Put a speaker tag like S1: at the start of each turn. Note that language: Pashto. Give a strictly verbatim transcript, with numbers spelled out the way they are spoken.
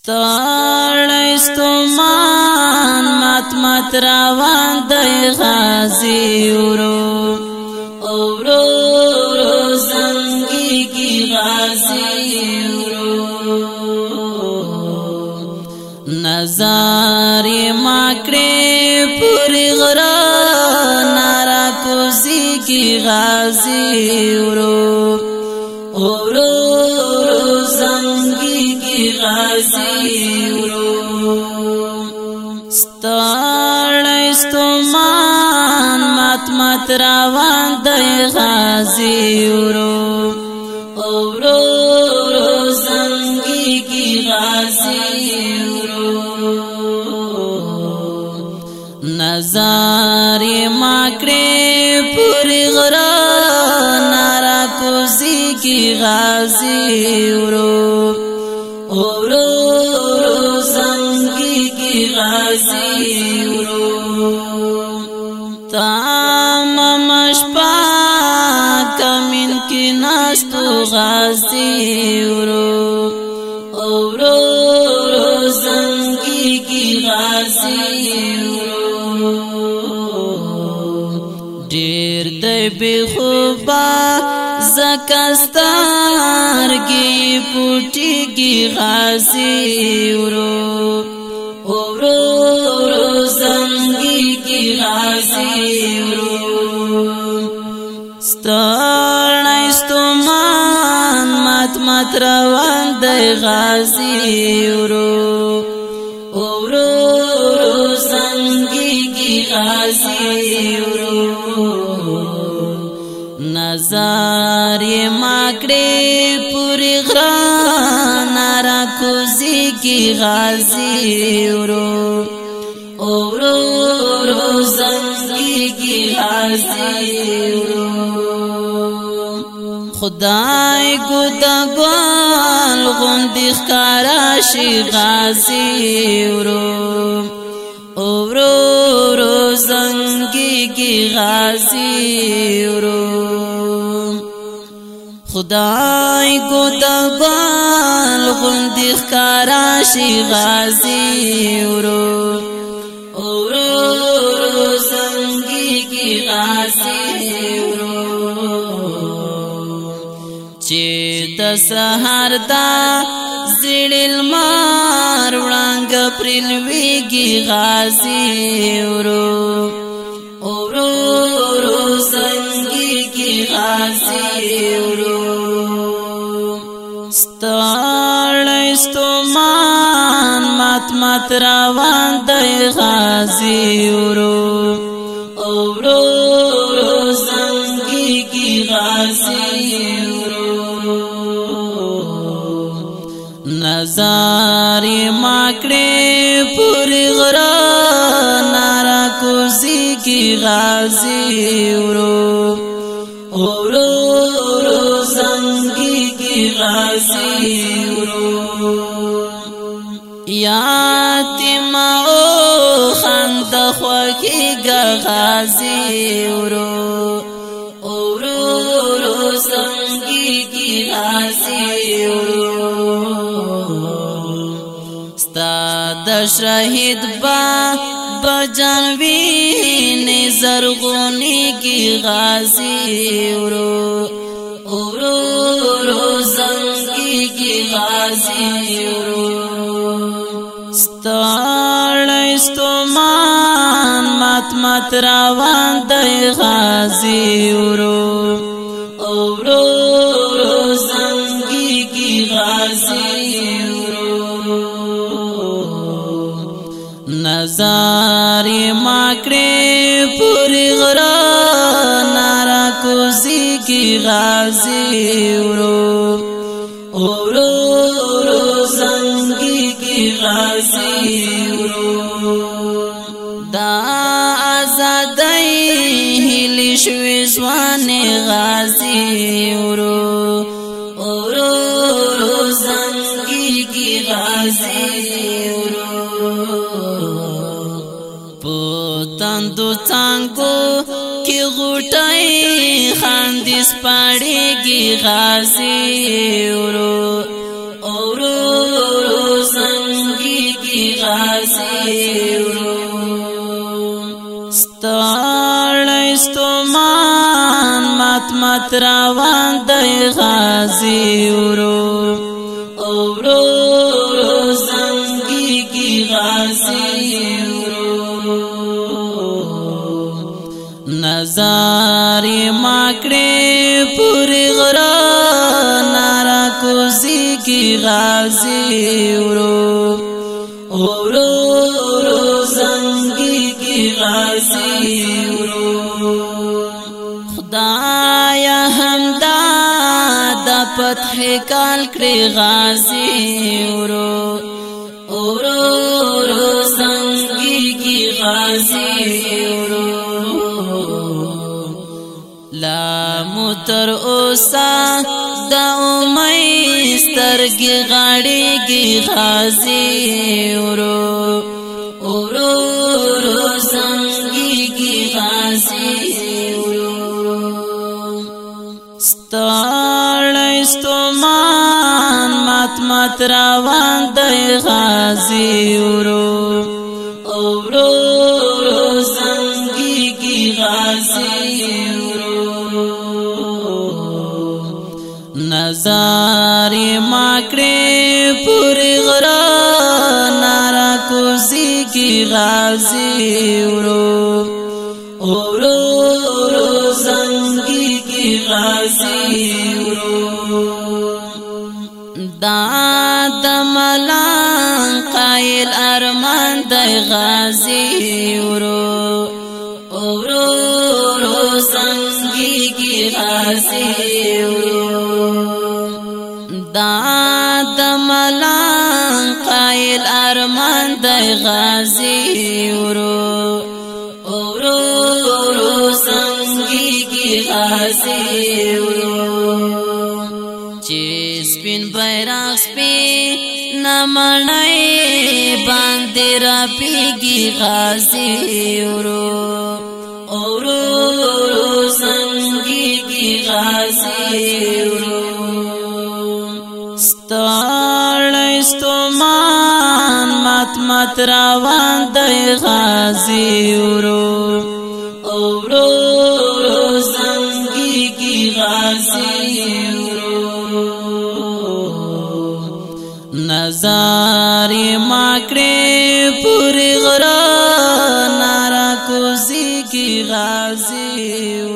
S1: ستړی ستومان مات مات روان دی غازی ورو ورو ورو زنګیږي غازی ورو نظر ماکړې پوری غرا نارا کوزي کی غازی ورو ورو ورو زنګیږي غازی ورو ستړی ستومان مات مات روان دی غازی ورو ورو ورو زنګیږي غازی ورو نظر ماکړې پوری غرا نارا کوزي کی غازی ورو ورو ورو زنګیږي غازی ورو تمام شپه کمن کې ناستو غازی ورو ورو ورو زنګیږي غازی ورو ډېر دی بې خوبه زکستارګي پټيږي غازی ورو ورو ورو زنګیږي غازی ورو ستړی ستومان مات مات روان دی غازی ورو ورو ورو زنګیږي غازی ورو نظر ماکړې پوری غرا نارا کوزي کی غازی ورو ورو ورو زنګیږي غازی ورو خدای ګوتګوال غوندې ښکارا شي غازی ورو ورو ورو زنګیږي غازی ورو خدای ګوتګوال غوندې ښکارا شي غازی ورو ورو ورو زنګیږي غازی ورو چې د سحر دا زړه لمر وړانګ پرلويږي غازی ورو ورو ورو زنګیږي غازی ورو ستړی ستومان مات مات روان دی غازی ورو ورو ورو زنګیږي غازی ورو نظر ماکړې پوری غرا نارا کوزي کی غازی ورو ورو ورو زنګیږي غازی ورو یاتیم او خند خوږیږي غازی ورو ورو ورو زنګیږي غازی ورو د شهید با بجانوی نزرغونی کی غازی ورو ورو ورو زنګیږي غازی ورو ستړی ستومان مات مات روان دی غازی ورو ورو ورو زنګیږي غازی نظر ماکړې پوری غرا نارا کوزي کی غازی ورو ورو ورو زنګیږي غازی ورو دا آزادۍ هلي شوي ځوان غازی ورو ورو ورو زنګیږي غازی تندو څنګه کی غټای خاندس پړېږي غازی ورو ورو غازی ورو ستړی ستومان مات مات روان دی غازی ورو ورو زنګیږي غازی ورو نظر ماکړې پوری غرا نارا کوزی کی غازی ورو ورو زنګي کی غازی ورو خدایا همدا د فتح کال کړي غازی ورو ورو زنګي کی غازی ورو لا متر اوسا دا امید سترګې غاړيږي غازی ورو ورو زنګيږي غازی ورو ستړی ستومان مات مات روان دی غازی ورو ورو زنګيږي غازی نظر ماکړې پوری غرا نارا کوزی کی غازی ورو ورو زنګي کی غازی ورو دا د ملان قایل ارمان دی غازی ورو ورو زنګي کی غازی ورو دا د ملان قایل ارمان دی غازی ورو ورو زنګیږي غازی ورو چې سپین بیرغ سپین نمړای باندې را پیږي غازی ورو ورو زنګیږي غازی ورو ستړی ستومان مات مات روان دی غازی ورو ورو زنګیږي غازی ورو نظر ماکړې پوری غرا نارا کوزی کی غازی